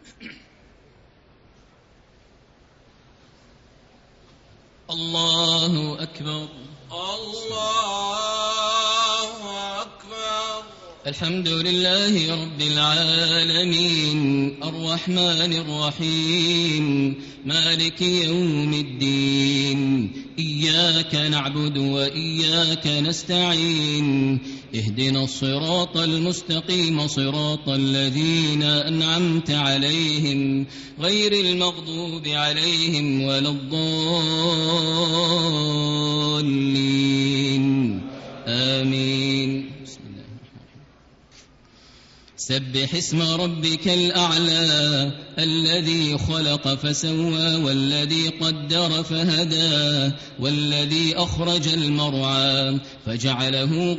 الله أكبر. الله أكبر. الحمد لله رب العالمين الرحمن الرحيم مالك يوم الدين إياك نعبد وإياك نستعين اهدنا الصراط المستقيم صراط الذين أنعمت عليهم غير المغضوب عليهم ولا الضالين آمين. سبح اسم ربك الأعلى الذي خلق فسوى والذي قدر فهدى والذي أخرج المرعى فجعله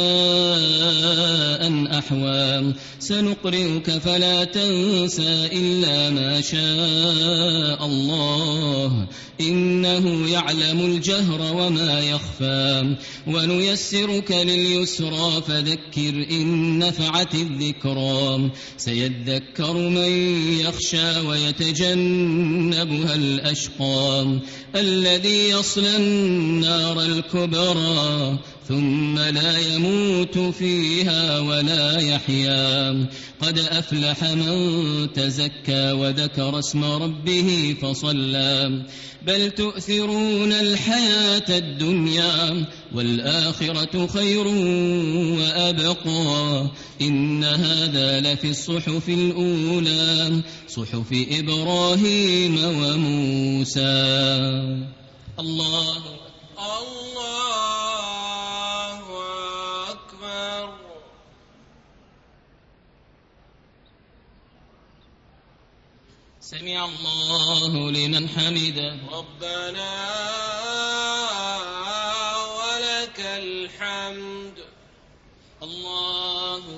غثاء أحوى سنقرئك فلا تنسى إلا ما شاء الله إنه يعلم الجهر وما يخفى ونيسرك لليسرى فذكر إن نفعت الذكرى سيذكر من يخشى ويتجنبها الأشقى الذي يصلى النار الكبرى ثم لا يموت فيها ولا يحيا قد أفلح من تزكى وذكر اسم ربه فصلى بل تؤثرون الحياة الدنيا والآخرة خير وأبقى إن هذا لفي الصحف الأولى صحف إبراهيم وموسى. الله أكبر. سمع الله لمن حمده ربنا ولك الحمد. الله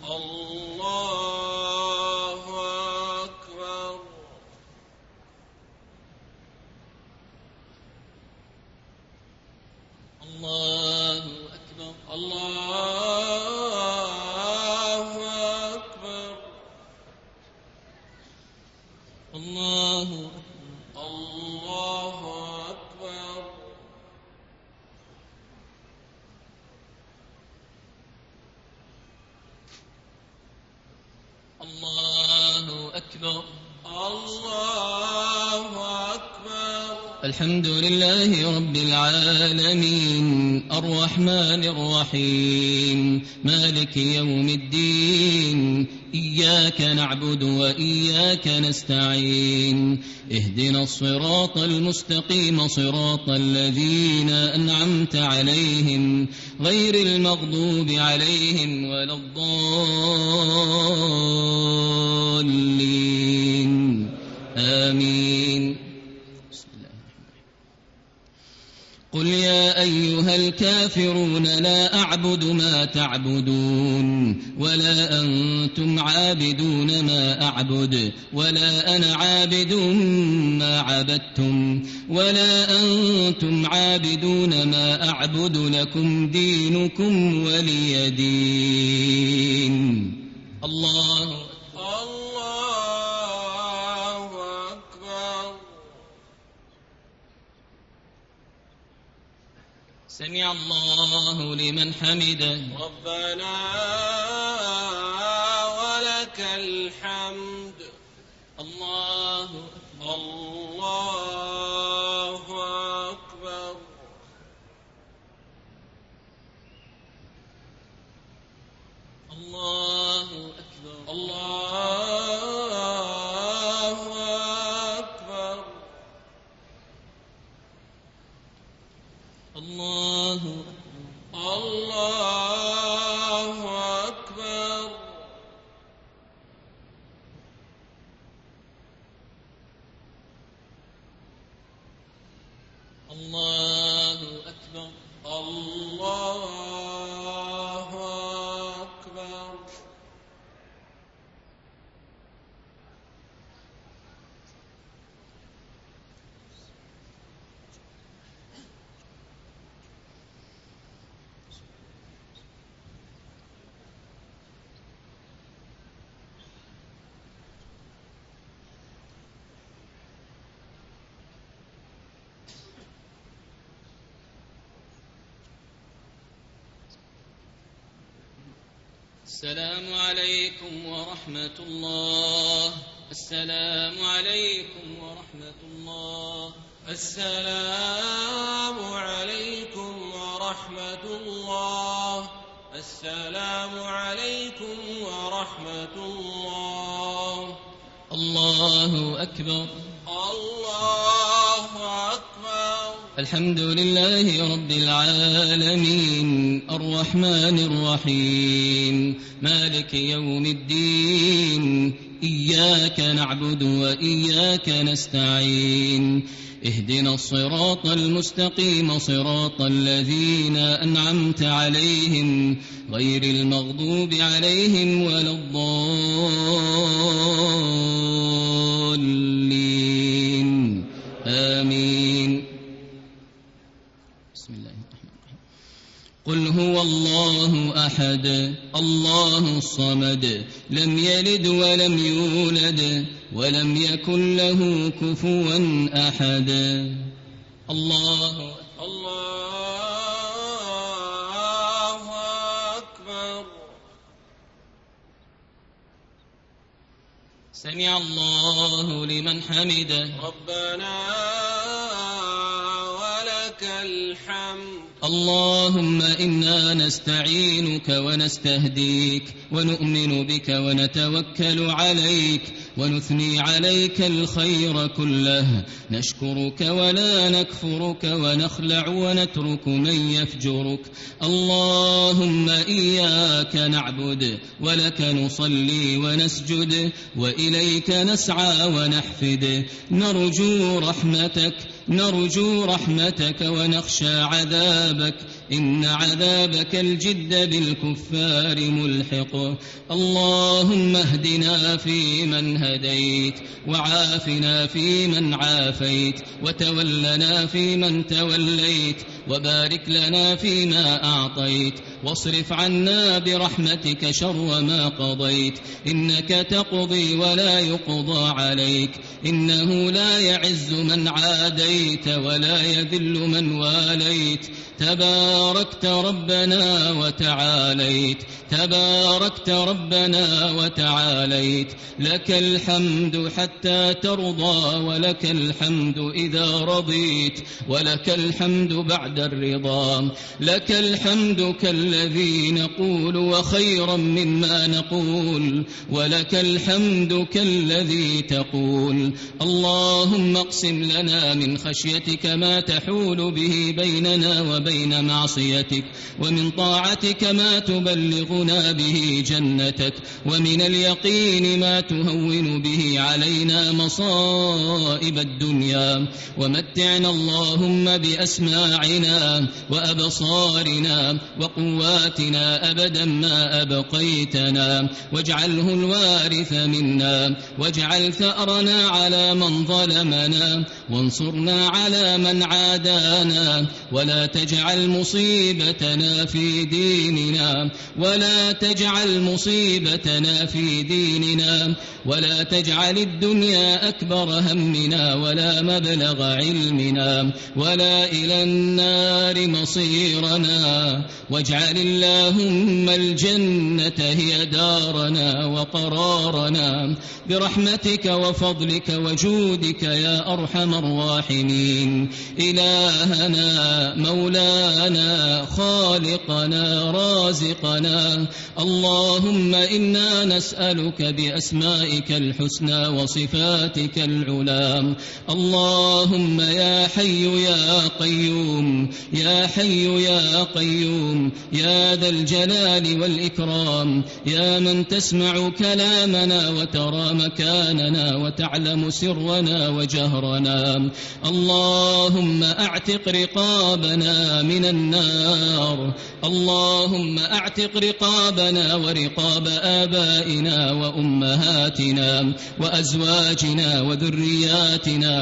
أكبر. الله أكبر. الله أكبر. الله أكبر. الله أكبر. الله أكبر. الحمد لله رب العالمين الرحمن الرحيم مالك يوم الدين إياك نعبد وإياك نستعين اهدنا الصراط المستقيم صراط الذين أنعمت عليهم غير المغضوب عليهم ولا الضالين آمين. قل يا أيها الكافرون لا أعبد ما تعبدون ولا أنتم عابدون ما أعبد ولا أنا عابد ما عبدتم ولا أنتم عابدون ما أعبد لكم دينكم ولي دين. الله أكبر. سمع الله لمن حمده ربنا ولك الحمد. الله أكبر. الله أكبر. الله أكبر. الله أكبر. السلام عليكم ورحمة الله. السلام عليكم ورحمة الله. السلام عليكم ورحمة الله. السلام عليكم ورحمة الله. الله أكبر. الله أكبر. الحمد لله رب العالمين الرحمن الرحيم مالك يوم الدين إياك نعبد وإياك نستعين اهدنا الصراط المستقيم صراط الذين أنعمت عليهم غير المغضوب عليهم ولا الضالين آمين. بسم الله الرحمن الرحيم. قل هو الله أحد الله الصمد لم يلد ولم يولد ولم يكن له كفوا أحد. الله أكبر. سمع الله لمن حمده. ربنا ولك الحمد. اللهم إنا نستعينك ونستهديك ونؤمن بك ونتوكل عليك ونثني عليك الخير كله نشكرك ولا نكفرك ونخلع ونترك من يفجرك. اللهم إياك نعبد ولك نصلي ونسجد وإليك نسعى ونحفد نرجو رحمتك ونخشى عذابك إن عذابك الجد بالكفار ملحق. اللهم اهدنا فيمن هديت وعافنا فيمن عافيت وتولنا فيمن توليت وبارك لنا فيما أعطيت واصرف عنا برحمتك شر ما قضيت إنك تقضي ولا يقضى عليك إنه لا يعز من عاديت ولا يذل من واليت. تباركت ربنا وتعاليت لك الحمد حتى ترضى ولك الحمد إذا رضيت ولك الحمد بعد الرضا. لك الحمد كالذي نقول وخيرا مما نقول ولك الحمد كالذي تقول. اللهم اقسم لنا من خشيتك ما تحول به بيننا وبين معصيتك ومن طاعتك ما تبلغنا به جنتك ومن اليقين ما تهون به علينا مصائب الدنيا. ومتعنا اللهم بأسماعنا وأبصارنا وقواتنا أبدا ما أبقيتنا واجعله الوارث منا واجعل ثأرنا على من ظلمنا وانصرنا على من عادانا ولا تجعل مصيبتنا في ديننا ولا تجعل الدنيا أكبر همنا ولا مبلغ علمنا ولا إلى النار مصيرنا واجعل اللهم الجنة هي دارنا وقرارنا برحمتك وفضلك وجودك يا أرحم الراحمين. إلهنا مولانا خالقنا رازقنا اللهم إنا نسألك بأسمائك الحسنى وصفاتك العلى. اللهم يا حي يا قيوم يا ذا الجلال والإكرام يا من تسمع كلامنا وترى مكاننا وتعلم سرنا وجهرنا. اللهم أعتق رقابنا من النار. اللهم أعتق رقابنا ورقاب آبائنا وأمهاتنا وأزواجنا وذرياتنا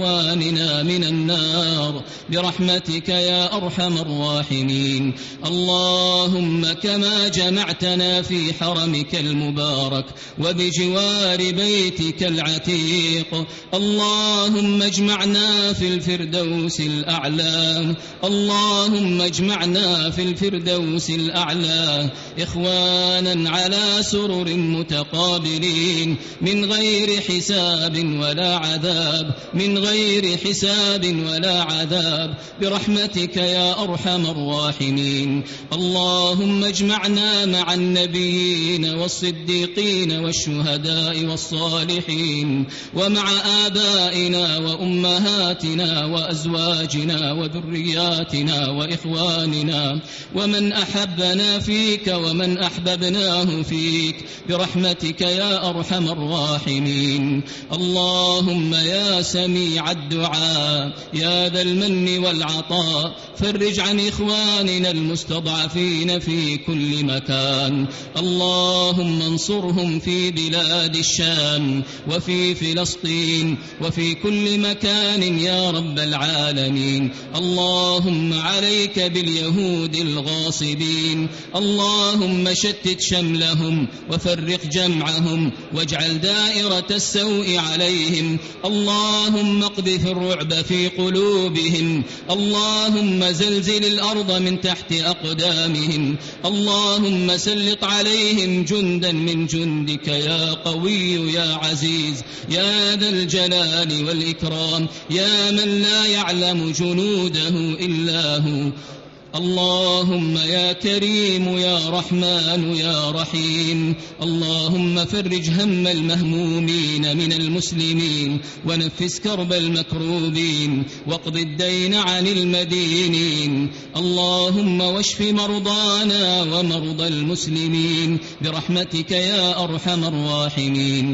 وإخواننا من النار برحمتك يا أرحم الراحمين. اللهم اللهم كما جمعتنا في حرمك المبارك وبجوار بيتك العتيق، اللهم اجمعنا في الفردوس الأعلى، اللهم اجمعنا في الفردوس الأعلى إخوانا على سرر متقابلين من غير حساب ولا عذاب، من غير حساب ولا عذاب، برحمتك يا أرحم الراحمين. اللهم اجمعنا مع النبيين والصديقين والشهداء والصالحين، ومع آبائنا وأمهاتنا وأزواجنا وذرياتنا وإخواننا ومن أحبنا فيك ومن أحببناه فيك، برحمتك يا أرحم الراحمين. اللهم يا سميع الدعاء يا ذا المن والعطاء، فرج عن إخواننا المستضعفين في كل مكان، اللهم انصرهم في بلاد الشام وفي فلسطين وفي كل مكان يا رب العالمين. اللهم عليك باليهود الغاصبين، اللهم شتت شملهم وفرق جمعهم واجعل دائرة السوء عليهم، اللهم اقذف الرعب في قلوبهم، اللهم زلزل الأرض من تحت أقدامهم، اللهم سلط عليهم جندا من جندك يا قوي يا عزيز يا ذا الجلال والإكرام، يا من لا يعلم جنوده إلا هو. اللهم يا كريم يا رحمن يا رحيم، اللهم فرج هم المهمومين من المسلمين ونفس كرب المكروبين واقض الدين عن المدينين، اللهم واشف مرضانا ومرضى المسلمين برحمتك يا أرحم الراحمين.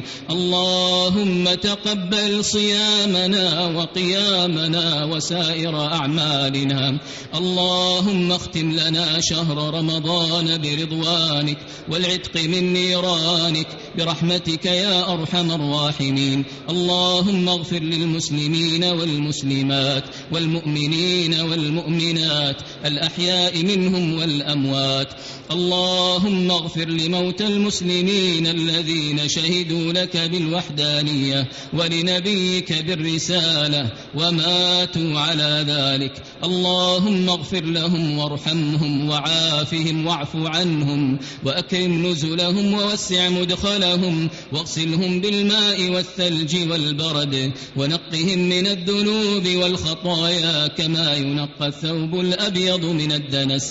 اللهم تقبل صيامنا وقيامنا وسائر أعمالنا، اللهم اختم لنا شهر رمضان برضوانك والعتق من نيرانك برحمتك يا أرحم الراحمين. اللهم اغفر للمسلمين والمسلمات والمؤمنين والمؤمنات الأحياء منهم والأموات، اللهم اغفر لموتى المسلمين الذين شهدوا لك بالوحدانية ولنبيك بالرسالة وماتوا على ذلك، اللهم اغفر لهم وارحمهم وعافهم واعف عنهم وأكرم نزلهم ووسع مدخلهم واغسلهم بالماء والثلج والبرد ونقهم من الذنوب والخطايا كما ينقى الثوب الأبيض من الدنس.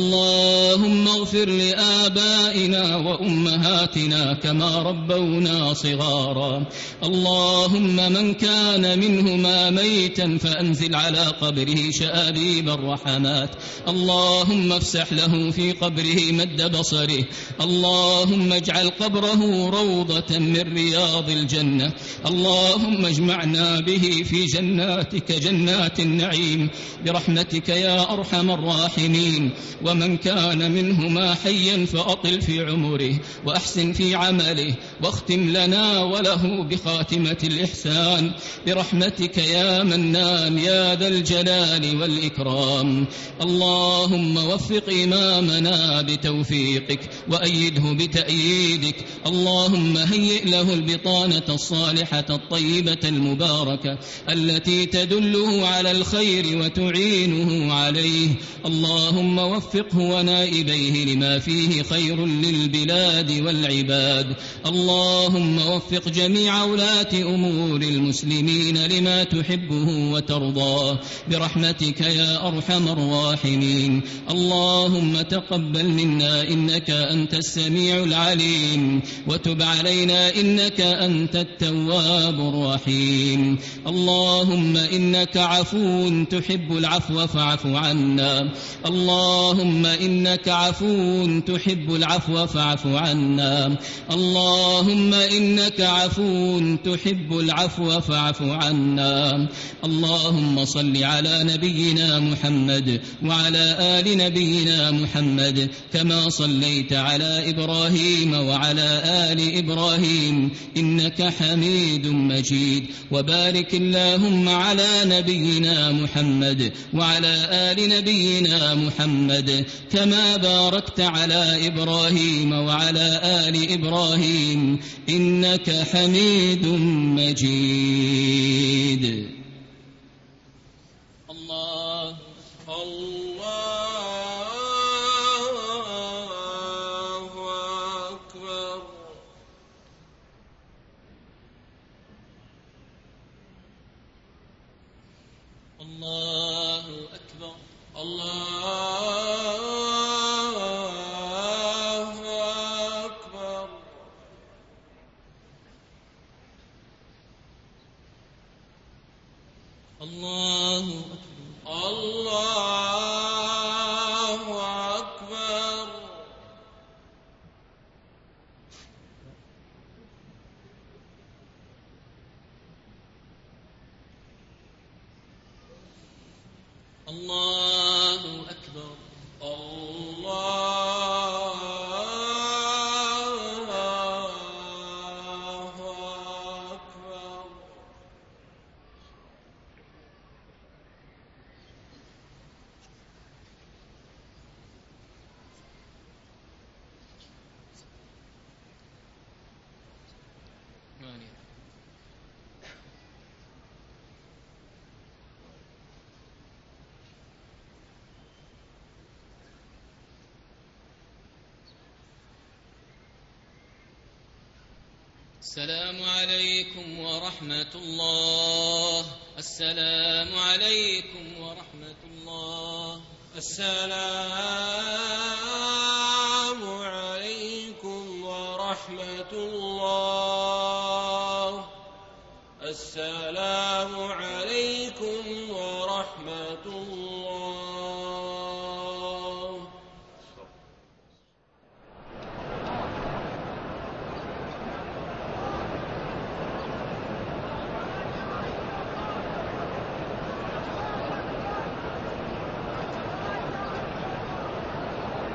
اللهم اغفر لآبائنا وأمهاتنا كما ربونا صغارا، اللهم من كان منهما ميتا فأنزل على قبره شآبيب الرحمات، اللهم افسح له في قبره مد بصره، اللهم اجعل قبره روضة من رياض الجنة، اللهم اجمعنا به في جناتك جنات النعيم برحمتك يا أرحم الراحمين. ومن كان منهما حيا فأطل في عمره وأحسن في عمله واختم لنا وله بخاتمة الإحسان برحمتك يا منان يا ذا الجلال والإكرام. اللهم وفق إمامنا بتوفيقك وأيده بتأييدك، اللهم هيئ له البطانة الصالحة الطيبة المباركة التي تدله على الخير وتعينه عليه، اللهم وفقه ونائبيه لما فيه خير للبلاد والعباد، اللهم وفق جميع ولاة أمور المسلمين لما تحبه وترضاه برحمتك يا أرحم الراحمين. اللهم تقبل منا إنك أنت السميع العليم وتب علينا إنك أنت التواب الرحيم. اللهم إنك عفو تحب العفو فاعف عنا، اللهم إنك عفو عفو تحب العفو فاعف عنا اللهم إنك عفو تحب العفو فاعف عنا اللهم صل على نبينا محمد وعلى آل نبينا محمد كما صليت على إبراهيم وعلى آل إبراهيم إنك حميد مجيد وبارك اللهم على نبينا محمد وعلى آل نبينا محمد كما باركت على إبراهيم وعلى آل إبراهيم إنك حميد مجيد الله أكبر الله أكبر الله أكبر الله أكبر الله أكبر السلام عليكم ورحمة الله السلام عليكم ورحمة الله السلام عليكم ورحمة الله السلام عليكم ورحمة